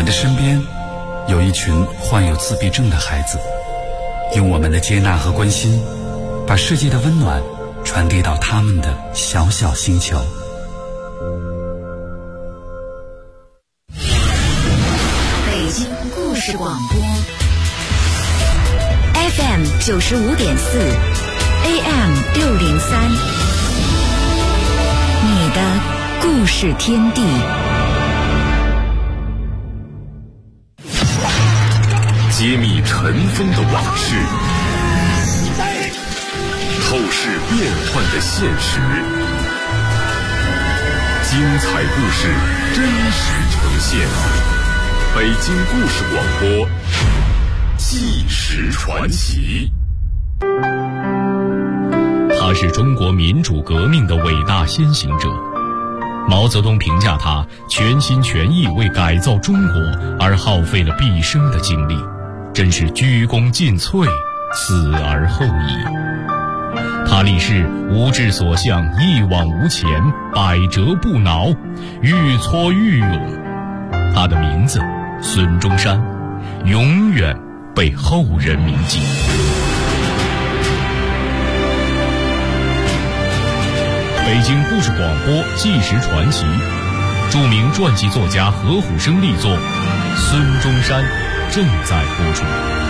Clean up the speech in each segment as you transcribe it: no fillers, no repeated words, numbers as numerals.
们的身边有一群患有自闭症的孩子，用我们的接纳和关心，把世界的温暖传递到他们的小小星球。 北京故事广播 FM 95.4 AM 603，你的故事天地。 揭秘尘封的往事，透视变幻的现实，精彩故事真实呈现。北京故事广播，纪实传奇。 他是中国民主革命的伟大先行者。毛泽东评价他全心全意为改造中国而耗费了毕生的精力，真是鞠躬尽瘁，死而后已。他立誓无志所向，一往无前，百折不挠，愈挫愈勇。他的名字孙中山，永远被后人铭记。北京故事广播纪实传奇，著名传记作家何虎生力作《孙中山》正在播出。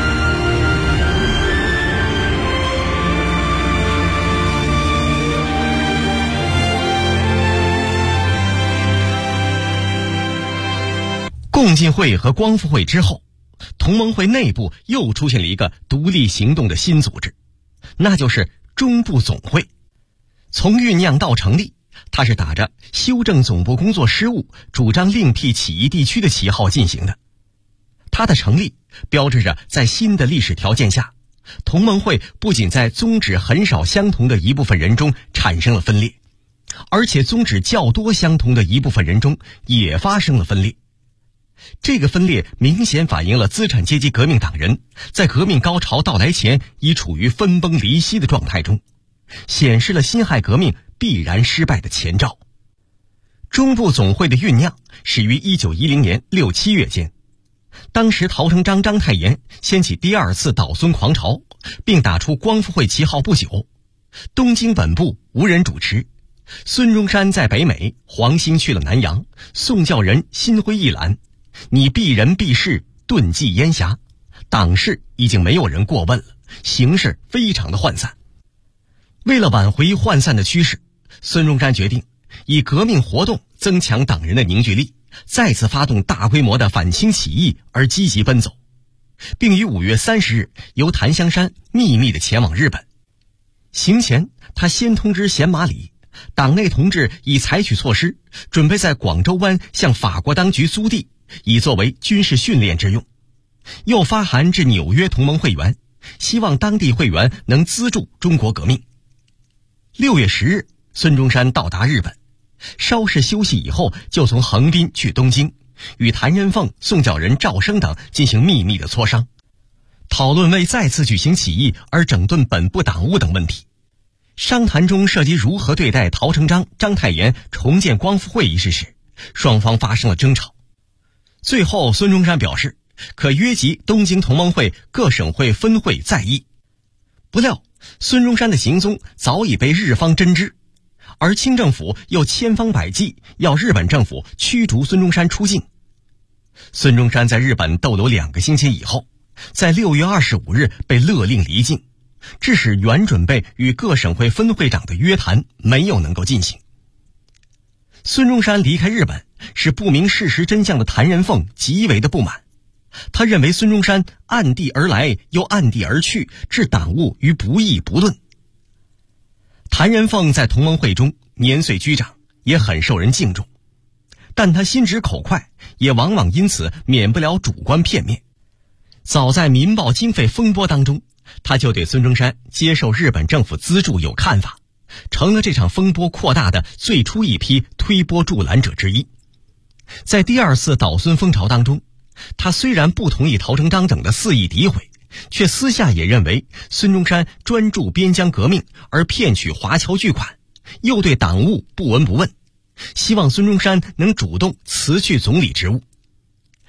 共进会和光复会之后，同盟会内部又出现了一个独立行动的新组织，那就是中部总会。从酝酿到成立，它是打着修正总部工作失误，主张另辟起义地区的旗号进行的。它的成立标志着在新的历史条件下，同盟会不仅在宗旨很少相同的一部分人中产生了分裂，而且宗旨较多相同的一部分人中也发生了分裂。这个分裂明显反映了资产阶级革命党人在革命高潮到来前已处于分崩离析的状态中，显示了辛亥革命必然失败的前兆。中部总会的酝酿始于1910年6、7月间，当时陶成章、章太炎掀起第二次倒孙狂潮，并打出光复会旗号不久，东京本部无人主持，孙中山在北美，黄兴去了南洋，宋教仁心灰意懒，你避人避事，遁迹烟霞，党事已经没有人过问了，形势非常的涣散。为了挽回涣散的趋势，孙中山决定以革命活动增强党人的凝聚力，再次发动大规模的反清起义而积极奔走，并于5月30日由檀香山秘密地前往日本。行前，他先通知贤马里，党内同志已采取措施，准备在广州湾向法国当局租地，以作为军事训练之用。又发函至纽约同盟会员，希望当地会员能资助中国革命。6月10日，孙中山到达日本，稍事休息以后，就从横滨去东京，与谭仁凤、宋教仁、赵升等进行秘密的磋商，讨论为再次举行起义而整顿本部党务等问题。商谈中涉及如何对待陶成章、章太炎重建光复会一事时，双方发生了争吵。最后，孙中山表示可约集东京同盟会各省会分会再议。不料孙中山的行踪早已被日方侦知，而清政府又千方百计要日本政府驱逐孙中山出境。孙中山在日本逗留2个星期以后，在6月25日被勒令离境，致使原准备与各省会分会长的约谈没有能够进行。孙中山离开日本，使不明事实真相的谭仁凤极为的不满。他认为孙中山暗地而来又暗地而去，置党务于不义不论。谭仁凤在同盟会中年岁居长，也很受人敬重，但他心直口快，也往往因此免不了主观片面。早在民报经费风波当中，他就对孙中山接受日本政府资助有看法，成了这场风波扩大的最初一批推波助澜者之一。在第二次倒孙风潮当中，他虽然不同意陶成章等的肆意诋毁，却私下也认为孙中山专注边疆革命而骗取华侨巨款，又对党务不闻不问，希望孙中山能主动辞去总理职务。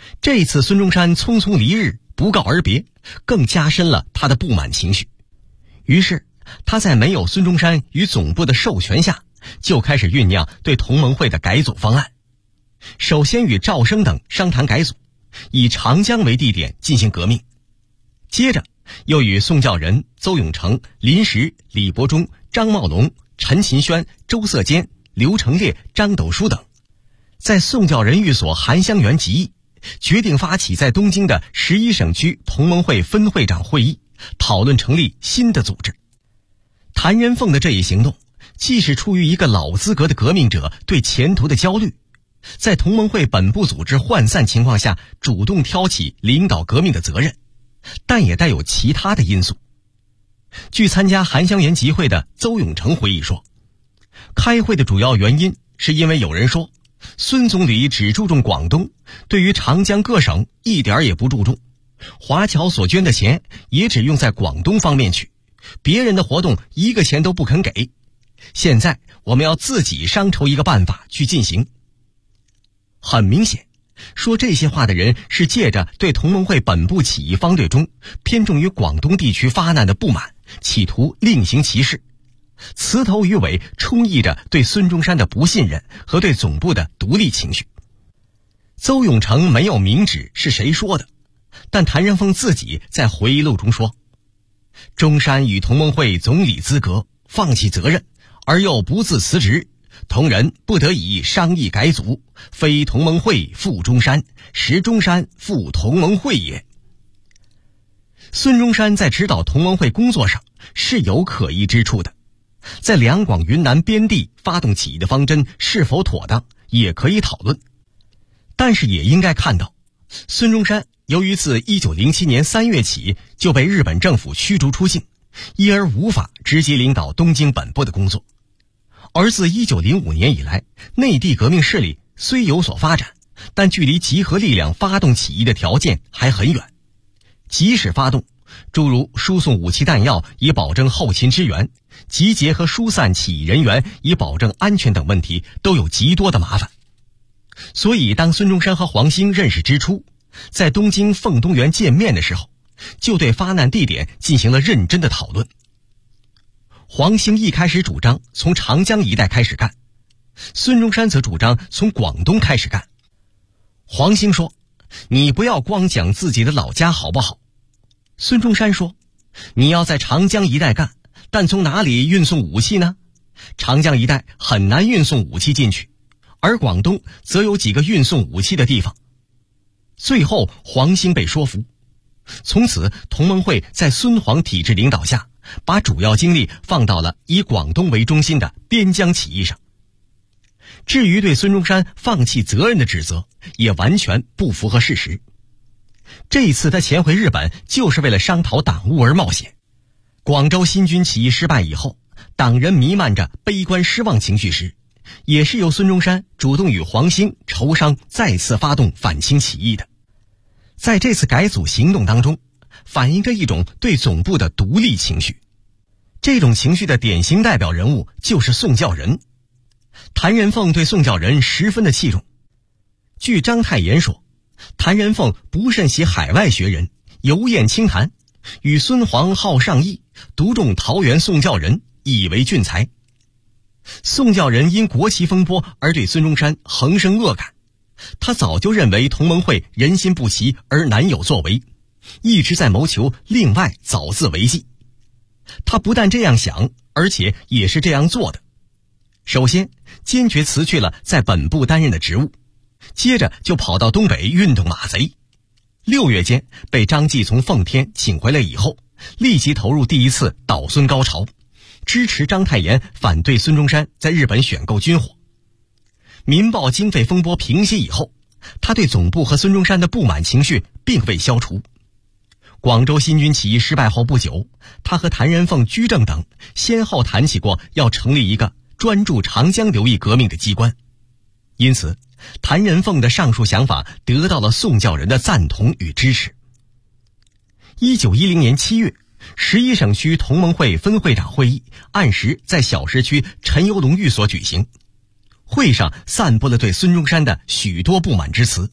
这次孙中山匆匆离日，不告而别，更加深了他的不满情绪。于是他在没有孙中山与总部的授权下，就开始酝酿对同盟会的改组方案。首先与赵升等商谈改组，以长江为地点进行革命。接着又与宋教仁、邹永成、林时、李伯忠、张茂龙、陈勤轩、周色坚、刘成烈、张斗书等，在宋教仁寓所韩香园集议，决定发起在东京的11省区同盟会分会长会议，讨论成立新的组织。谭仁凤的这一行动，既是出于一个老资格的革命者对前途的焦虑，在同盟会本部组织涣散情况下主动挑起领导革命的责任，但也带有其他的因素。据参加韩香园集会的邹永成回忆说，开会的主要原因是因为有人说孙总理只注重广东，对于长江各省一点也不注重，华侨所捐的钱也只用在广东方面去，别人的活动一个钱都不肯给，现在我们要自己商筹一个办法去进行。很明显，说这些话的人是借着对同盟会本部起义方队中偏重于广东地区发难的不满，企图另行其事，词头语尾充溢着对孙中山的不信任和对总部的独立情绪。邹永成没有明指是谁说的，但谭仁凤自己在回忆录中说，中山与同盟会总理资格，放弃责任，而又不自辞职，同仁不得已商议改组，非同盟会负中山，实中山负同盟会也。孙中山在指导同盟会工作上是有可疑之处的，在两广云南边地发动起义的方针是否妥当也可以讨论，但是也应该看到，孙中山由于自1907年3月起就被日本政府驱逐出境，因而无法直接领导东京本部的工作。而自1905年以来，内地革命势力虽有所发展，但距离集合力量发动起义的条件还很远。即使发动，诸如输送武器弹药以保证后勤支援，集结和疏散起义人员以保证安全等问题，都有极多的麻烦。所以当孙中山和黄兴认识之初，在东京奉东园见面的时候，就对发难地点进行了认真的讨论。黄兴一开始主张从长江一带开始干，孙中山则主张从广东开始干。黄兴说，你不要光讲自己的老家好不好？孙中山说，你要在长江一带干，但从哪里运送武器呢？长江一带很难运送武器进去，而广东则有几个运送武器的地方。最后黄兴被说服，从此同盟会在孙黄体制领导下，把主要精力放到了以广东为中心的边疆起义上。至于对孙中山放弃责任的指责，也完全不符合事实。这一次他潜回日本，就是为了商讨党务而冒险。广州新军起义失败以后，党人弥漫着悲观失望情绪时，也是由孙中山主动与黄兴筹商再次发动反清起义的。在这次改组行动当中，反映着一种对总部的独立情绪。这种情绪的典型代表人物就是宋教仁。谭仁凤对宋教仁十分的器重。据章太炎说，谭仁凤不甚喜海外学人，游宴清谈，与孙黄好上议，独重桃园宋教仁，以为俊才。宋教仁因国旗风波而对孙中山横生恶感，他早就认为同盟会人心不齐而难有作为，一直在谋求另外早自为计。他不但这样想，而且也是这样做的。首先坚决辞去了在本部担任的职务，接着就跑到东北运动马贼。6月间被张继从奉天请回来以后，立即投入第一次倒孙高潮，支持章太炎反对孙中山在日本选购军火。民报经费风波平息以后，他对总部和孙中山的不满情绪并未消除。广州新军起义失败后不久，他和谭仁凤、居正等先后谈起过要成立一个专注长江流域革命的机关，因此谭仁凤的上述想法得到了宋教仁的赞同与支持。1910年7月，11省区同盟会分会长会议按时在小石区陈游龙寓所举行。会上散布了对孙中山的许多不满之词，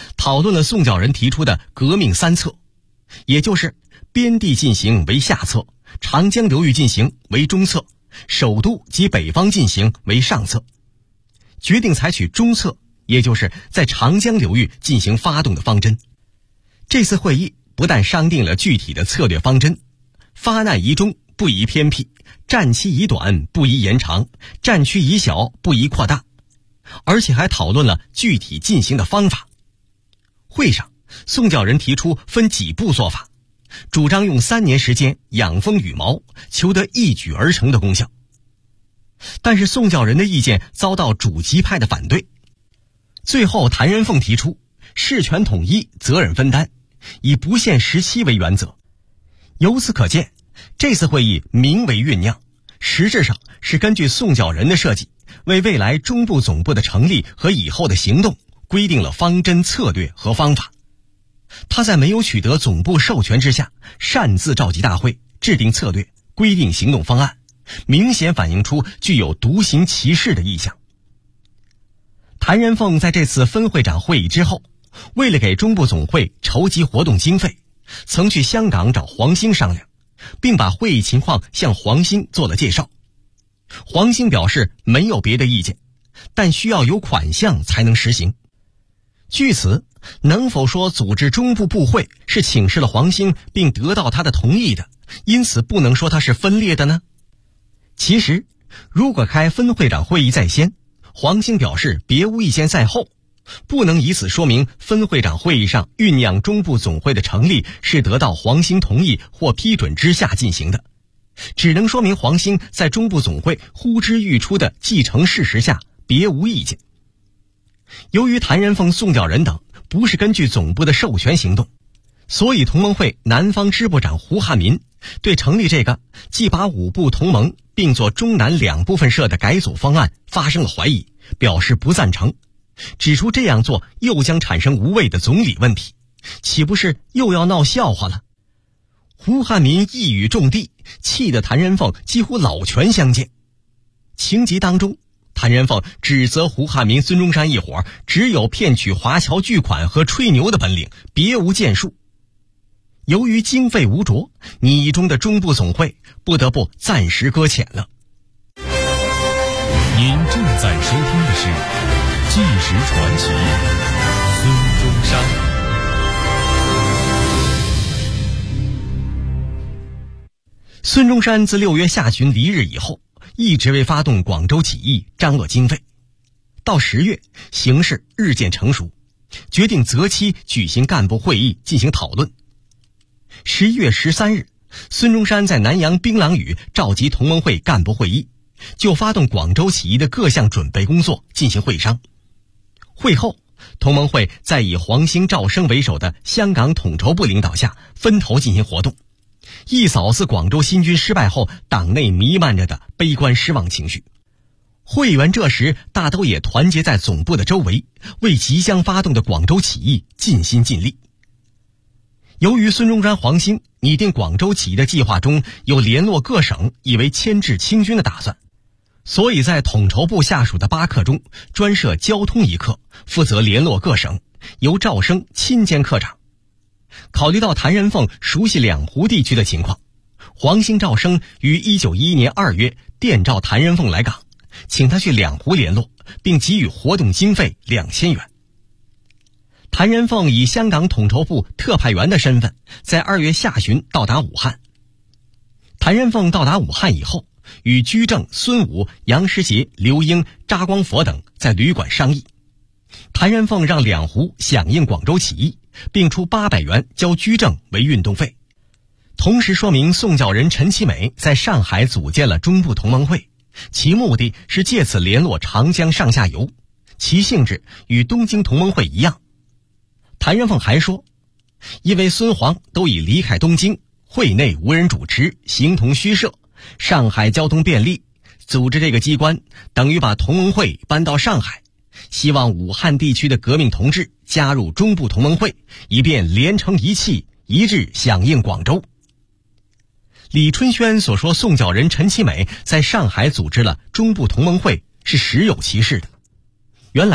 讨论了宋教仁提出的革命三策，也就是边地进行为下策，长江流域进行为中策，首都及北方进行为上策，决定采取中策，也就是在长江流域进行发动的方针。这次会议不但商定了具体的策略方针，发难宜中，不宜偏僻，战期宜短，不宜延长，战区宜小，不宜扩大，而且还讨论了具体进行的方法。会上，宋教仁提出分几步做法，主张用3年时间养蜂羽毛，求得一举而成的功效。但是宋教仁的意见遭到主极派的反对。最后谭元凤提出事权统一，责任分担，以不限时期为原则。由此可见，这次会议名为酝酿，实质上是根据宋教仁的设计，为未来中部总部的成立和以后的行动规定了方针、策略和方法。他在没有取得总部授权之下，擅自召集大会，制定策略，规定行动方案，明显反映出具有独行其事的意向。谭元凤在这次分会长会议之后，为了给中部总会筹集活动经费，曾去香港找黄兴商量，并把会议情况向黄兴做了介绍。黄兴表示没有别的意见，但需要有款项才能实行。据此，能否说组织中部部会是请示了黄兴并得到他的同意的，因此不能说他是分裂的呢？其实，如果开分会长会议在先，黄兴表示别无意见在后，不能以此说明分会长会议上酝酿中部总会的成立是得到黄兴同意或批准之下进行的，只能说明黄兴在中部总会呼之欲出的既成事实下别无意见。由于谭元凤、宋教仁等不是根据总部的授权行动，所以同盟会南方支部长胡汉民对成立这个既把5部同盟并作中南2部分社的改组方案发生了怀疑，表示不赞成，指出这样做又将产生无谓的总理问题，岂不是又要闹笑话了？胡汉民一语中的，气得谭元凤几乎老拳相见。情急当中，谭元凤指责胡汉民、孙中山一伙只有骗取华侨巨款和吹牛的本领，别无建树。由于经费无着，拟中的中部总会不得不暂时搁浅了。 您正在收听的是《纪实传奇》，孙中山。 孙中山自6月下旬离日以后，一直为发动广州起义张罗经费。到10月，形势日渐成熟，决定择期举行干部会议进行讨论。11月13日，孙中山在南洋槟榔屿召集同盟会干部会议，就发动广州起义的各项准备工作进行会商。会后，同盟会在以黄兴、赵生为首的香港统筹部领导下分头进行活动，一扫自广州新军失败后党内弥漫着的悲观失望情绪。会员这时大都也团结在总部的周围，为即将发动的广州起义尽心尽力。由于孙中山、黄兴拟定广州起义的计划中有联络各省以为牵制清军的打算，所以在统筹部下属的8课中专设交通一课，负责联络各省，由赵生亲兼课长。考虑到谭元凤熟悉两湖地区的情况，黄兴、赵生于1911年2月电召谭元凤来港，请他去两湖联络，并给予活动经费2000元。谭元凤以香港统筹部特派员的身份，在2月下旬到达武汉。谭元凤到达武汉以后，与居正、孙武、杨师杰、刘英、查光佛等在旅馆商议。谭元凤让两湖响应广州起义，并出800元交居正为运动费，同时说明宋教仁、陈其美在上海组建了中部同盟会，其目的是借此联络长江上下游，其性质与东京同盟会一样。谭元凤还说，因为孙黄都已离开东京，会内无人主持，形同虚设，上海交通便利，组织这个机关等于把同盟会搬到上海，希望武汉地区的革命同志加入中部同盟会，以便连成一气，一致响应广州。李春轩所说宋教仁、陈其美在上海组织了中部同盟会是实有其事的。原来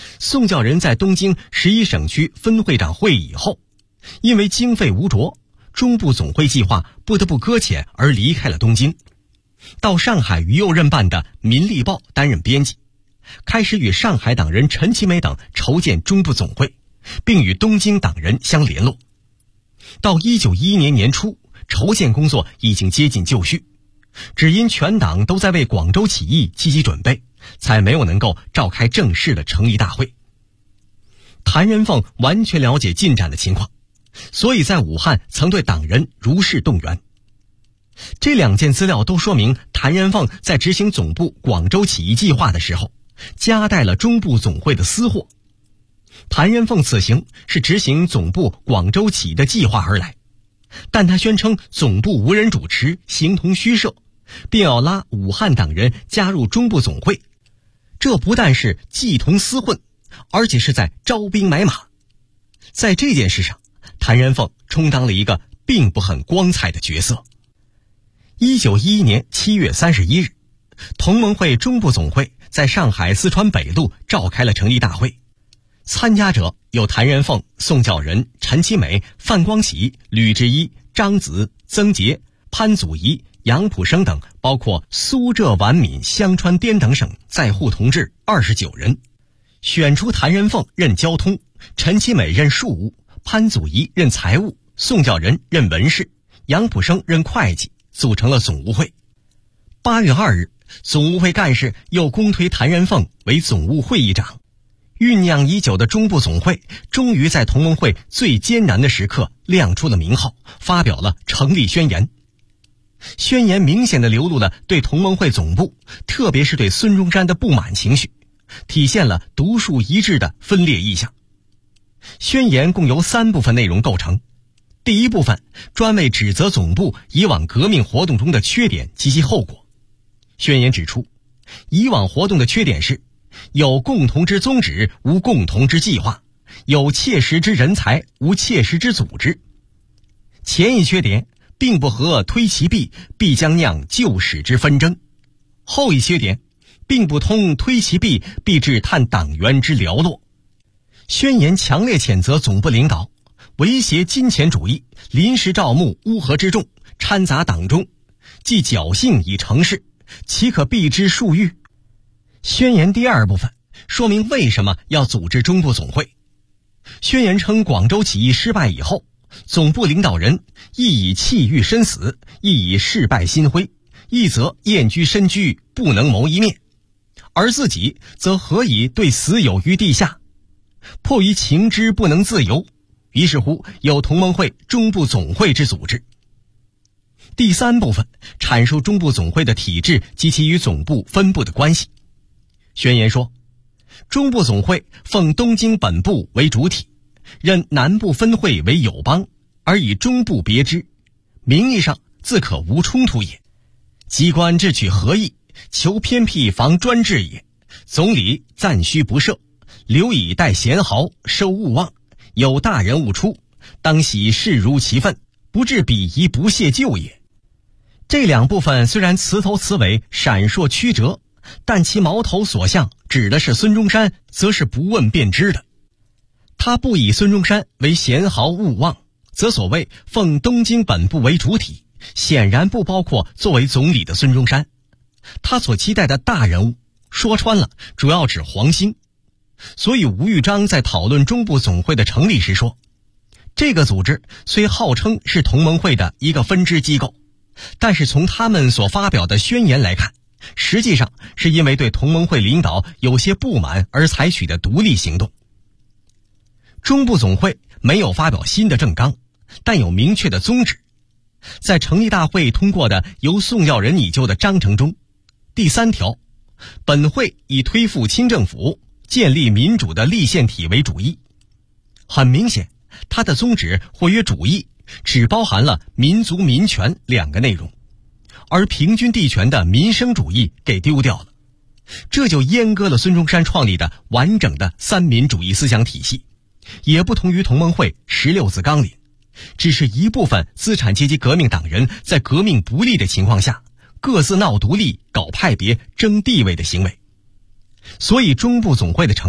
宋教仁在东京11省区分会长会议以后，因为经费无着，中部总会计划不得不搁浅而离开了东京，到上海于右任办的《民力报》担任编辑，开始与上海党人陈其美等筹建中部总会，并与东京党人相联络。到1911年年初，筹建工作已经接近就绪，只因全党都在为广州起义积极准备，才没有能够召开正式的成立大会。谭仁凤完全了解进展的情况，所以在武汉曾对党人如是动员。这2件资料都说明谭仁凤在执行总部广州起义计划的时候，夹带了中部总会的私货。谭仁凤此行是执行总部广州起义的计划而来，但他宣称总部无人主持，形同虚设，并要拉武汉党人加入中部总会。这不但是计同私混，而且是在招兵买马。在这件事上，谭仁凤充当了一个并不很光彩的角色。1911年7月31日，同盟会中部总会在上海四川北路召开了成立大会，参加者有谭仁凤、宋教仁、陈其美、范光启、吕志一、张子、曾杰、潘祖仪、杨普生等，包括苏浙皖闽湘川滇等省在沪同志29人。选出谭仁凤任交通，陈其美任庶务，潘祖仪任财务，宋教仁任文事，杨普生任会计，组成了总务会。8月2日，总务会干事又公推谭仁凤为总务会议长。酝酿已久的中部总会终于在同盟会最艰难的时刻亮出了名号，发表了成立宣言。宣言明显地流露了对同盟会总部，特别是对孙中山的不满情绪，体现了独树一帜的分裂意向。宣言共由3部分内容构成。第一部分专为指责总部以往革命活动中的缺点及其后果。宣言指出，以往活动的缺点是有共同之宗旨，无共同之计划；有切实之人才，无切实之组织。前一缺点并不合推其弊，必将酿旧史之纷争；后一缺点并不通推其弊，必致探党员之寥落。宣言强烈谴责总部领导威胁金钱主义，临时招募乌合之众，掺杂党中，既侥幸以成事，岂可避之数欲？宣言第2部分说明为什么要组织中部总会。宣言称，广州起义失败以后，总部领导人亦以气欲身死，亦以事败心灰，一则厌居深居，不能谋一面，而自己则何以对死有于地下？迫于情之不能自由，于是乎有同盟会中部总会之组织。第3部分阐述中部总会的体制及其与总部分部的关系。宣言说，中部总会奉东京本部为主体，任南部分会为友邦，而以中部别之，名义上自可无冲突也。机关智取合议，求偏僻防专制也。总理暂须不赦，留以待贤豪，收勿忘。有大人物出，当喜事如其分，不致鄙夷不屑旧也。这2部分虽然词头词尾闪烁曲折，但其矛头所向指的是孙中山，则是不问便知的。他不以孙中山为贤豪勿忘，则所谓奉东京本部为主体，显然不包括作为总理的孙中山。他所期待的大人物，说穿了主要指黄兴。所以吴玉章在讨论中部总会的成立时说，这个组织虽号称是同盟会的一个分支机构，但是从他们所发表的宣言来看，实际上是因为对同盟会领导有些不满而采取的独立行动。中部总会没有发表新的政纲，但有明确的宗旨。在成立大会通过的由宋教仁拟就的章程中，第3条，本会以推覆清政府，建立民主的立宪体为主义。很明显，它的宗旨或曰主义只包含了民族民权2个内容，而平均地权的民生主义给丢掉了，这就阉割了孙中山创立的完整的三民主义思想体系，也不同于同盟会16字纲领，只是一部分资产阶级革命党人在革命不利的情况下，各自闹独立、搞派别、争地位的行为。所以中部总会的成立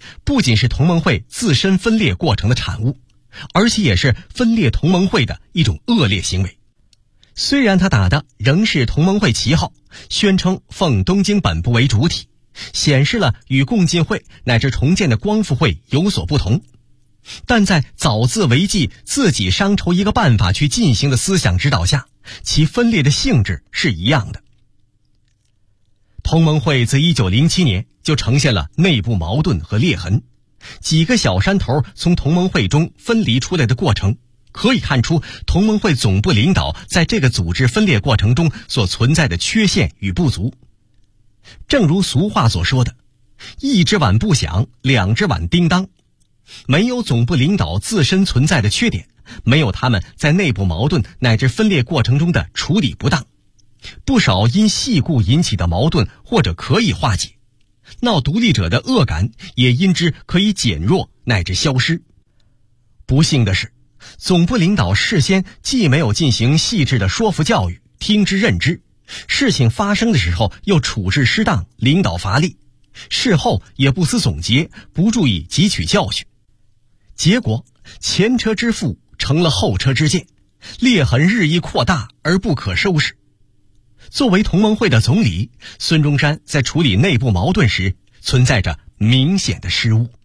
不仅是同盟会自身分裂过程的产物，而且也是分裂同盟会的一种恶劣行为。虽然他打的仍是同盟会旗号，宣称奉东京本部为主体，显示了与共进会乃至重建的光复会有所不同，但在早自为计，自己商筹一个办法去进行的思想指导下，其分裂的性质是一样的。同盟会自1907年就呈现了内部矛盾和裂痕，几个小山头从同盟会中分离出来的过程，可以看出同盟会总部领导在这个组织分裂过程中所存在的缺陷与不足。正如俗话所说的，一只碗不响，两只碗叮当。没有总部领导自身存在的缺点，没有他们在内部矛盾乃至分裂过程中的处理不当，不少因细故引起的矛盾或者可以化解，闹独立者的恶感也因之可以减弱乃至消失。不幸的是，总部领导事先既没有进行细致的说服教育，听之任之，事情发生的时候又处置失当，领导乏力，事后也不思总结，不注意汲取教训，结果前车之覆成了后车之鉴，裂痕日益扩大而不可收拾。作为同盟会的总理，孙中山在处理内部矛盾时存在着明显的失误。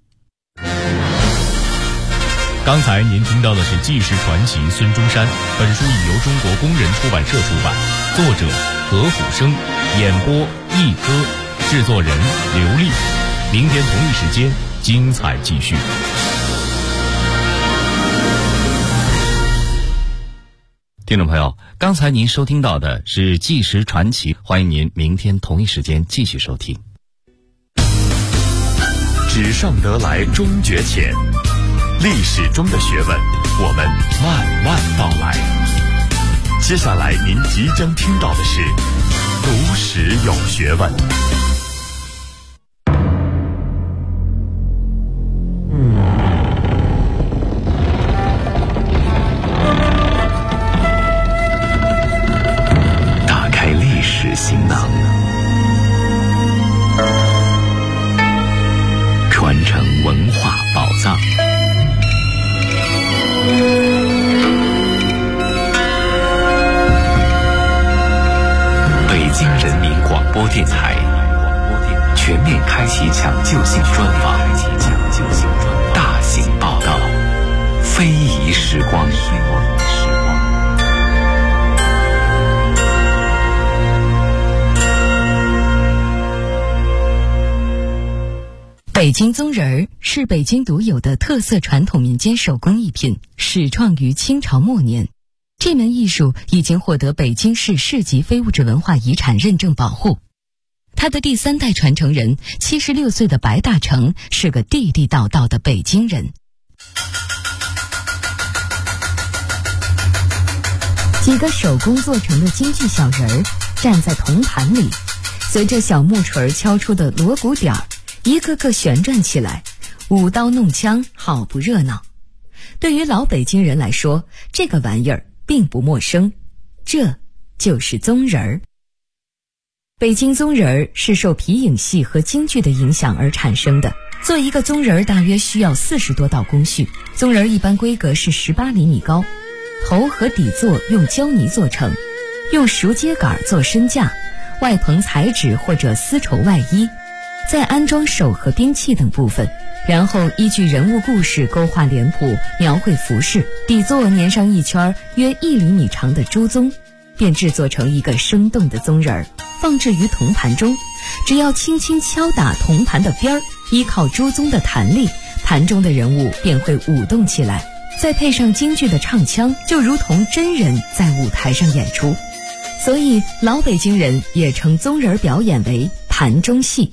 刚才您听到的是纪实传奇孙中山，本书已由中国工人出版社出版，作者何虎生，演播一歌，制作人刘丽。明天同一时间精彩继续。 听众朋友，刚才您收听到的是纪实传奇，欢迎您明天同一时间继续收听。 纸上得来终觉浅，历史中的学问，我们慢慢道来。接下来您即将听到的是读史有学问。 打开历史行囊，传承文化宝藏。北京人民广播电台全面开启抢救性专访，大型报道，非遗时光。 北京宗人儿是北京独有的特色传统民间手工艺品，始创于清朝末年。这门艺术已经获得北京市市级非物质文化遗产认证保护。他的第3代传承人76岁的白大成是个地地道道的北京人。几个手工做成的京剧小人儿站在铜盘里，随着小木锤敲出的锣鼓点儿，一个个旋转起来，舞刀弄枪，好不热闹。对于老北京人来说，这个玩意儿并不陌生，这就是宗人儿。北京宗人儿是受皮影戏和京剧的影响而产生的。做一个宗人儿大约需要40多道工序。宗人儿一般规格是18厘米高，头和底座用胶泥做成，用熟秸秆做身架，外棚彩纸或者丝绸外衣，再安装手和兵器等部分，然后依据人物故事勾画脸谱，描绘服饰，底座粘上一圈约1厘米长的猪鬃，便制作成一个生动的宗人儿，放置于铜盘中。只要轻轻敲打铜盘的边儿，依靠猪鬃的弹力，盘中的人物便会舞动起来，再配上京剧的唱腔，就如同真人在舞台上演出。所以老北京人也称宗人表演为盘中戏。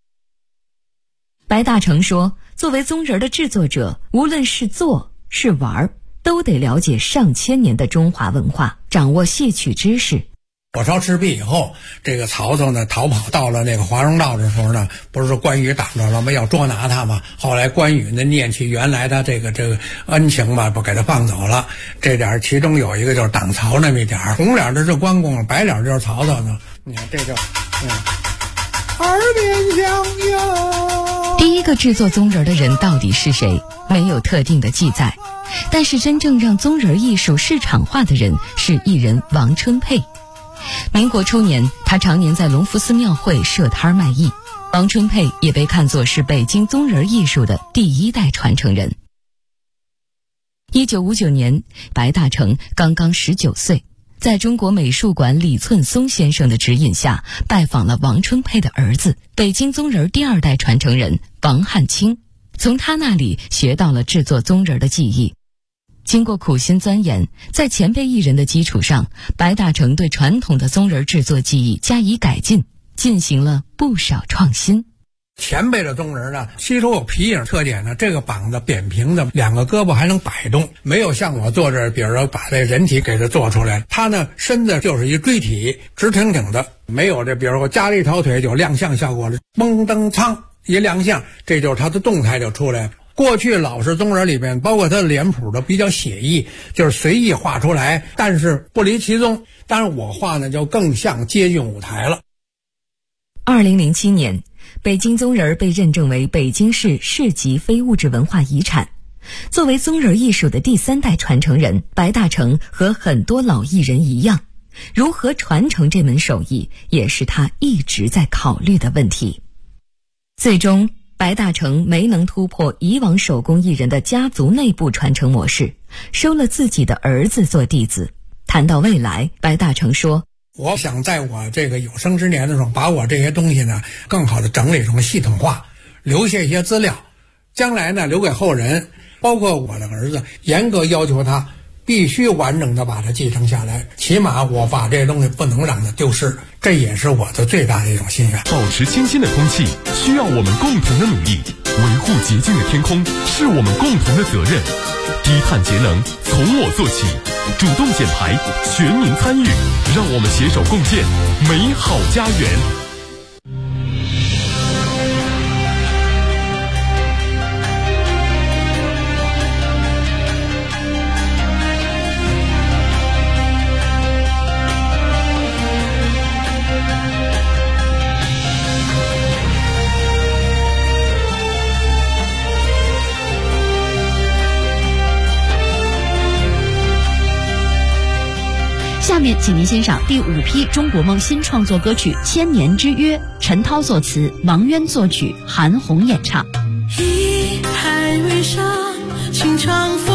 白大成说，作为宗人的制作者，无论是做是玩，都得了解上千年的中华文化，掌握戏曲知识。 火烧赤壁以后，这个曹操呢逃跑到了那个华容道的时候呢，不是关羽挡着了吗？要捉拿他嘛。后来关羽呢念起原来的这个恩情吧，不给他放走了。这点其中有一个就是挡曹那么一点，红脸的是关公，白脸就是曹操呢。你看这就耳边响哟。 第一个制作棕人的人到底是谁？没有特定的记载，但是真正让棕人艺术市场化的人是艺人王春佩。民国初年，他常年在隆福寺庙会设摊卖艺。王春佩也被看作是北京棕人艺术的第一代传承人。1959年，白大成刚刚19岁，在中国美术馆李寸松先生的指引下，拜访了王春佩的儿子，北京棕人第二代传承人王汉卿，从他那里学到了制作棕人的技艺。经过苦心钻研，在前辈艺人的基础上，白大成对传统的棕人制作技艺加以改进，进行了不少创新。 前辈的棕人呢，吸收有皮影特点呢，这个膀子扁平的，两个胳膊还能摆动，没有像我坐这儿，比如说把这人体给它做出来。他呢，身子就是一锥体，直挺挺的，没有这，比如说我加了一条腿就亮相效果了，嘣噔噌一亮相，这就是他的动态就出来了。过去老式棕人里边，包括他的脸谱都比较写意，就是随意画出来，但是不离其宗。当然我画呢就更像接近舞台了。 2007年，北京棕人被认证为北京市市级非物质文化遗产。作为棕人艺术的第三代传承人，白大成和很多老艺人一样，如何传承这门手艺，也是他一直在考虑的问题。最终，白大成没能突破以往手工艺人的家族内部传承模式，收了自己的儿子做弟子。谈到未来，白大成说， 我想在我这个有生之年的时候，把我这些东西呢更好的整理成系统化，留下一些资料，将来呢留给后人，包括我的儿子，严格要求他必须完整的把它继承下来，起码我把这些东西不能让它丢失，这也是我的最大的一种心愿。 保持清新的空气需要我们共同的努力，维护洁净的天空是我们共同的责任。低碳节能从我做起，主动减排，全民参与，让我们携手共建美好家园。 下面请您欣赏第5批中国梦新创作歌曲《千年之约》，陈涛作词，王渊作曲，韩红演唱。 一海为沙，情长风